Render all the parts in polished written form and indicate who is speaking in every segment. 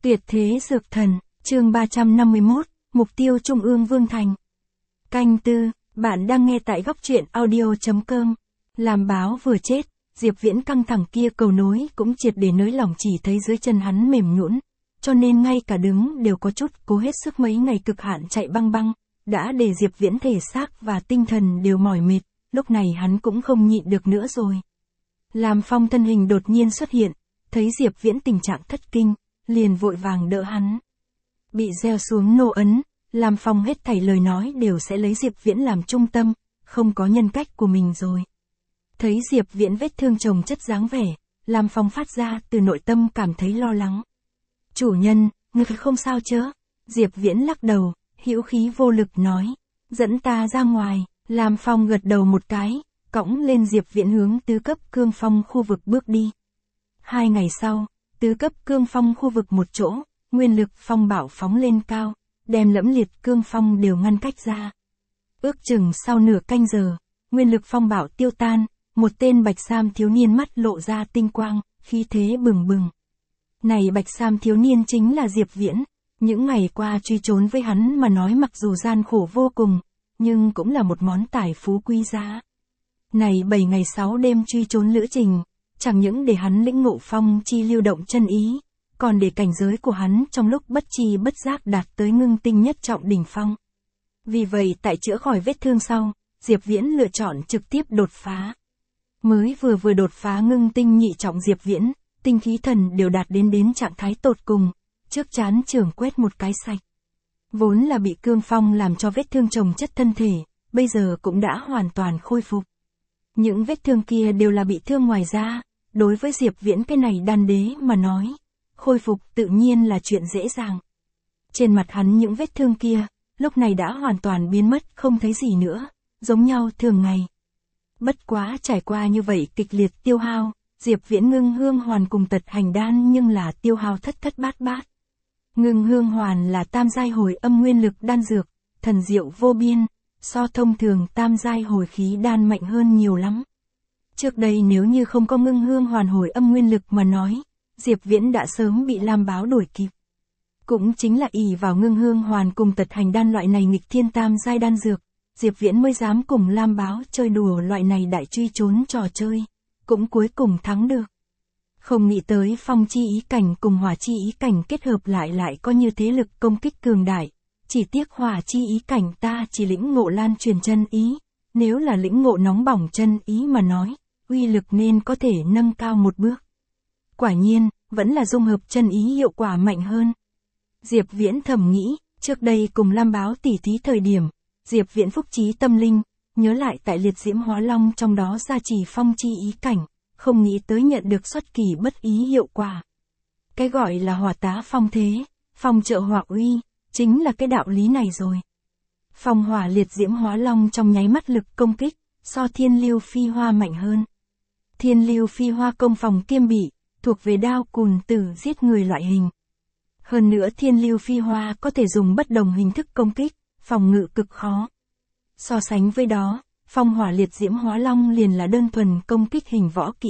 Speaker 1: Tuyệt thế dược thần, chương 351, mục tiêu Trung ương Vương Thành. Canh tư, bạn đang nghe tại góc truyện audio.com. Làm báo vừa chết, Diệp Viễn căng thẳng kia cầu nối cũng triệt để nới lỏng, chỉ thấy dưới chân hắn mềm nhũn, cho nên ngay cả đứng đều có chút cố hết sức. Mấy ngày cực hạn chạy băng băng, đã để Diệp Viễn thể xác và tinh thần đều mỏi mệt, lúc này hắn cũng không nhịn được nữa rồi. Lam Phong thân hình đột nhiên xuất hiện, thấy Diệp Viễn tình trạng thất kinh, liền vội vàng đỡ hắn. Bị gieo xuống nô ấn, Lam Phong hết thảy lời nói đều sẽ lấy Diệp Viễn làm trung tâm, không có nhân cách của mình rồi. Thấy Diệp Viễn vết thương chồng chất dáng vẻ, Lam Phong phát ra từ nội tâm cảm thấy lo lắng. Chủ nhân, ngươi không sao chứ? Diệp Viễn lắc đầu, hữu khí vô lực nói, dẫn ta ra ngoài. Lam Phong gật đầu một cái, cõng lên Diệp Viễn hướng tứ cấp cương phong khu vực bước đi. 2 ngày sau, tứ cấp cương phong khu vực một chỗ, nguyên lực phong bạo phóng lên cao, đem lẫm liệt cương phong đều ngăn cách ra. Ước chừng sau nửa canh giờ, nguyên lực phong bạo tiêu tan, một tên bạch sam thiếu niên mắt lộ ra tinh quang, khí thế bừng bừng. Này bạch sam thiếu niên chính là Diệp Viễn, những ngày qua truy trốn với hắn mà nói mặc dù gian khổ vô cùng, nhưng cũng là một món tài phú quý giá. Này 7 ngày 6 đêm truy trốn lữ trình, chẳng những để hắn lĩnh ngộ phong chi lưu động chân ý, còn để cảnh giới của hắn trong lúc bất chi bất giác đạt tới ngưng tinh nhất trọng đỉnh phong. Vì vậy tại chữa khỏi vết thương sau, Diệp Viễn lựa chọn trực tiếp đột phá. Mới vừa đột phá ngưng tinh nhị trọng, Diệp Viễn, tinh khí thần đều đạt đến trạng thái tột cùng, trước trán trưởng quét một cái sạch. Vốn là bị cương phong làm cho vết thương chồng chất thân thể, bây giờ cũng đã hoàn toàn khôi phục. Những vết thương kia đều là bị thương ngoài da, đối với Diệp Viễn cái này đan đế mà nói, khôi phục tự nhiên là chuyện dễ dàng. Trên mặt hắn những vết thương kia, lúc này đã hoàn toàn biến mất không thấy gì nữa, giống nhau thường ngày. Bất quá trải qua như vậy kịch liệt tiêu hao, Diệp Viễn ngưng hương hoàn cùng tật hành đan nhưng là tiêu hao thất bát. Ngưng hương hoàn là tam giai hồi âm nguyên lực đan dược, thần diệu vô biên, so thông thường tam giai hồi khí đan mạnh hơn nhiều lắm. Trước đây nếu như không có ngưng hương hoàn hồi âm nguyên lực mà nói, Diệp Viễn đã sớm bị Lam Báo đuổi kịp. Cũng chính là ỷ vào ngưng hương hoàn cùng tật hành đan loại này nghịch thiên tam giai đan dược, Diệp Viễn mới dám cùng Lam Báo chơi đùa loại này đại truy trốn trò chơi, cũng cuối cùng thắng được. Không nghĩ tới phong chi ý cảnh cùng hỏa chi ý cảnh kết hợp lại có như thế lực công kích cường đại. Chỉ tiếc hỏa chi ý cảnh ta chỉ lĩnh ngộ lan truyền chân ý, nếu là lĩnh ngộ nóng bỏng chân ý mà nói, uy lực nên có thể nâng cao một bước. Quả nhiên, vẫn là dung hợp chân ý hiệu quả mạnh hơn. Diệp Viễn thầm nghĩ, trước đây cùng Lam Báo tỉ thí thời điểm, Diệp Viễn phúc trí tâm linh, nhớ lại tại liệt diễm hóa long trong đó gia trì phong chi ý cảnh, không nghĩ tới nhận được xuất kỳ bất ý hiệu quả. Cái gọi là hỏa tá phong thế, phong trợ hỏa uy, chính là cái đạo lý này rồi. Phong hỏa liệt diễm hóa long trong nháy mắt lực công kích, so thiên lưu phi hoa mạnh hơn. Thiên lưu phi hoa công phòng kiêm bị, thuộc về đao cùn tử giết người loại hình. Hơn nữa thiên lưu phi hoa có thể dùng bất đồng hình thức công kích, phòng ngự cực khó. So sánh với đó, phong hỏa liệt diễm hóa long liền là đơn thuần công kích hình võ kỹ.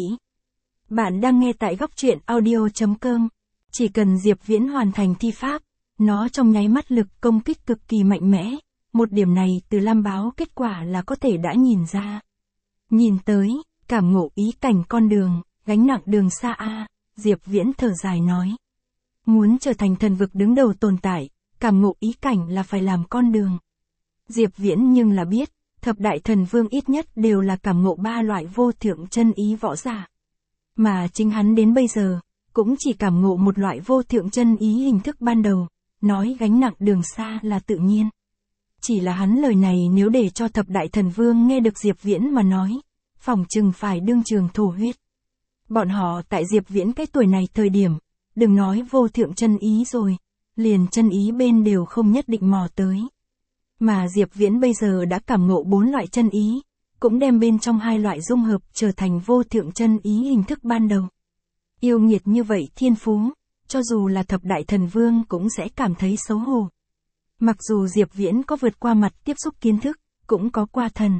Speaker 1: Bạn đang nghe tại góc truyện audio.com. Chỉ cần Diệp Viễn hoàn thành thi pháp, nó trong nháy mắt lực công kích cực kỳ mạnh mẽ. Một điểm này từ Lam Báo kết quả là có thể đã nhìn ra. Nhìn tới, cảm ngộ ý cảnh con đường, gánh nặng đường xa a. Diệp Viễn thở dài nói. Muốn trở thành thần vực đứng đầu tồn tại, cảm ngộ ý cảnh là phải làm con đường. Diệp Viễn nhưng là biết, thập đại thần vương ít nhất đều là cảm ngộ 3 loại vô thượng chân ý võ giả. Mà chính hắn đến bây giờ, cũng chỉ cảm ngộ một loại vô thượng chân ý hình thức ban đầu, nói gánh nặng đường xa là tự nhiên. Chỉ là hắn lời này nếu để cho thập đại thần vương nghe được Diệp Viễn mà nói, phỏng chừng phải đương trường thổ huyết. Bọn họ tại Diệp Viễn cái tuổi này thời điểm, đừng nói vô thượng chân ý rồi, liền chân ý bên đều không nhất định mò tới. Mà Diệp Viễn bây giờ đã cảm ngộ 4 loại chân ý, cũng đem bên trong 2 loại dung hợp trở thành vô thượng chân ý hình thức ban đầu. Yêu nghiệt như vậy thiên phú, cho dù là thập đại thần vương cũng sẽ cảm thấy xấu hổ. Mặc dù Diệp Viễn có vượt qua mặt tiếp xúc kiến thức, cũng có qua thần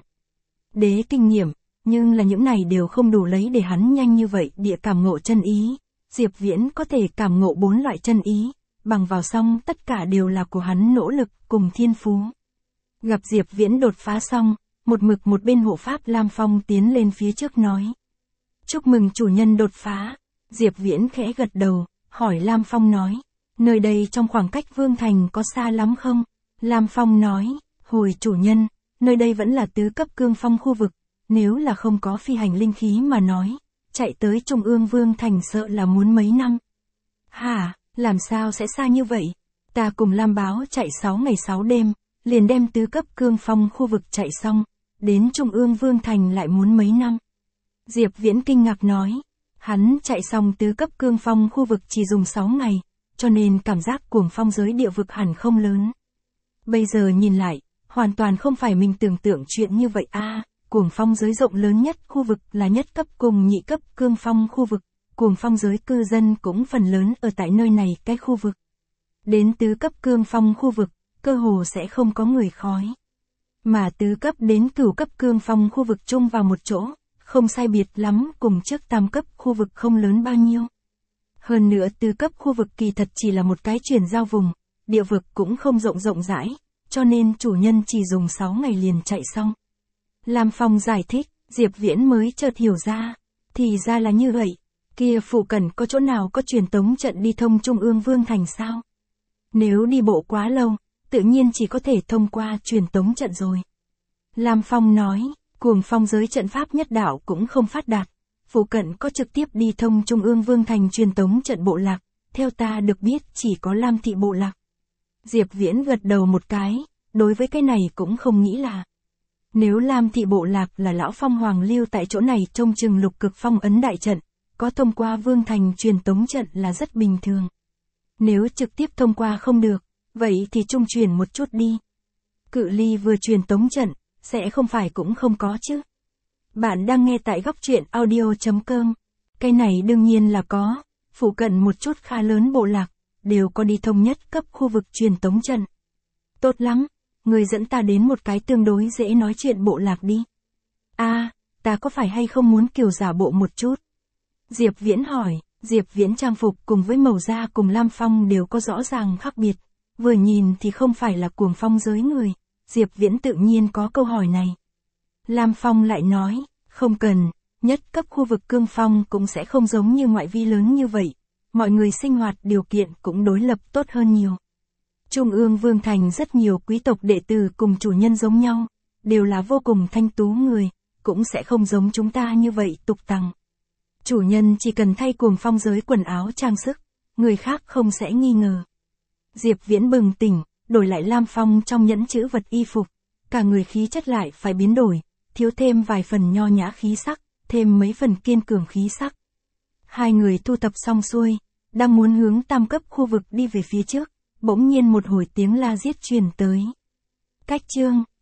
Speaker 1: đế kinh nghiệm, nhưng là những này đều không đủ lấy để hắn nhanh như vậy địa cảm ngộ chân ý. Diệp Viễn có thể cảm ngộ 4 loại chân ý, bằng vào xong tất cả đều là của hắn nỗ lực cùng thiên phú. Gặp Diệp Viễn đột phá xong, một mực một bên hộ pháp Lam Phong tiến lên phía trước nói. Chúc mừng chủ nhân đột phá. Diệp Viễn khẽ gật đầu, hỏi Lam Phong nói. Nơi đây trong khoảng cách Vương Thành có xa lắm không? Lam Phong nói, hồi chủ nhân, nơi đây vẫn là tứ cấp cương phong khu vực, nếu là không có phi hành linh khí mà nói, chạy tới Trung ương Vương Thành sợ là muốn mấy năm. Hả, làm sao sẽ xa như vậy? Ta cùng Lam Báo chạy 6 ngày 6 đêm, liền đem tứ cấp cương phong khu vực chạy xong, đến Trung ương Vương Thành lại muốn mấy năm. Diệp Viễn kinh ngạc nói, hắn chạy xong tứ cấp cương phong khu vực chỉ dùng 6 ngày, cho nên cảm giác cuồng phong giới địa vực hẳn không lớn. Bây giờ nhìn lại, hoàn toàn không phải mình tưởng tượng chuyện như vậy a. Cuồng phong giới rộng lớn nhất khu vực là nhất cấp cùng nhị cấp cương phong khu vực, cuồng phong giới cư dân cũng phần lớn ở tại nơi này cái khu vực. Đến tứ cấp cương phong khu vực, cơ hồ sẽ không có người khói. Mà tứ cấp đến cửu cấp cương phong khu vực chung vào một chỗ, không sai biệt lắm cùng trước tam cấp khu vực không lớn bao nhiêu. Hơn nữa tứ cấp khu vực kỳ thật chỉ là một cái chuyển giao vùng, địa vực cũng không rộng rãi, cho nên chủ nhân chỉ dùng 6 ngày liền chạy xong. Lam Phong giải thích, Diệp Viễn mới chợt hiểu ra, thì ra là như vậy, kia phụ cận có chỗ nào có truyền tống trận đi thông Trung ương Vương Thành sao? Nếu đi bộ quá lâu, tự nhiên chỉ có thể thông qua truyền tống trận rồi. Lam Phong nói, cuồng phong giới trận pháp nhất đạo cũng không phát đạt, phụ cận có trực tiếp đi thông Trung ương Vương Thành truyền tống trận bộ lạc, theo ta được biết chỉ có Lam thị bộ lạc. Diệp Viễn gật đầu một cái, đối với cái này cũng không nghĩ là. Nếu Lam thị bộ lạc là lão phong hoàng lưu tại chỗ này trông chừng lục cực phong ấn đại trận, có thông qua Vương Thành truyền tống trận là rất bình thường. Nếu trực tiếp thông qua không được, vậy thì trung truyền một chút đi. Cự ly vừa truyền tống trận, sẽ không phải cũng không có chứ. Bạn đang nghe tại góc truyện audio.com. Cái này đương nhiên là có, phụ cận một chút khá lớn bộ lạc, đều có đi thông nhất cấp khu vực truyền tống trận. Tốt lắm, người dẫn ta đến một cái tương đối dễ nói chuyện bộ lạc đi. Ta có phải hay không muốn kiểu giả bộ một chút? Diệp Viễn hỏi, Diệp Viễn trang phục cùng với màu da cùng Lam Phong đều có rõ ràng khác biệt, vừa nhìn thì không phải là cuồng phong giới người, Diệp Viễn tự nhiên có câu hỏi này. Lam Phong lại nói, không cần, nhất cấp khu vực cương phong cũng sẽ không giống như ngoại vi lớn như vậy, mọi người sinh hoạt điều kiện cũng đối lập tốt hơn nhiều. Trung ương Vương Thành rất nhiều quý tộc đệ tử cùng chủ nhân giống nhau, đều là vô cùng thanh tú người, cũng sẽ không giống chúng ta như vậy tục tằng. Chủ nhân chỉ cần thay cuồng phong giới quần áo trang sức, người khác không sẽ nghi ngờ. Diệp Viễn bừng tỉnh, đổi lại Lam Phong trong nhẫn chữ vật y phục, cả người khí chất lại phải biến đổi, thiếu thêm vài phần nho nhã khí sắc, thêm mấy phần kiên cường khí sắc. Hai người thu thập xong xuôi, đang muốn hướng tam cấp khu vực đi về phía trước, bỗng nhiên một hồi tiếng la giết truyền tới. Cách chương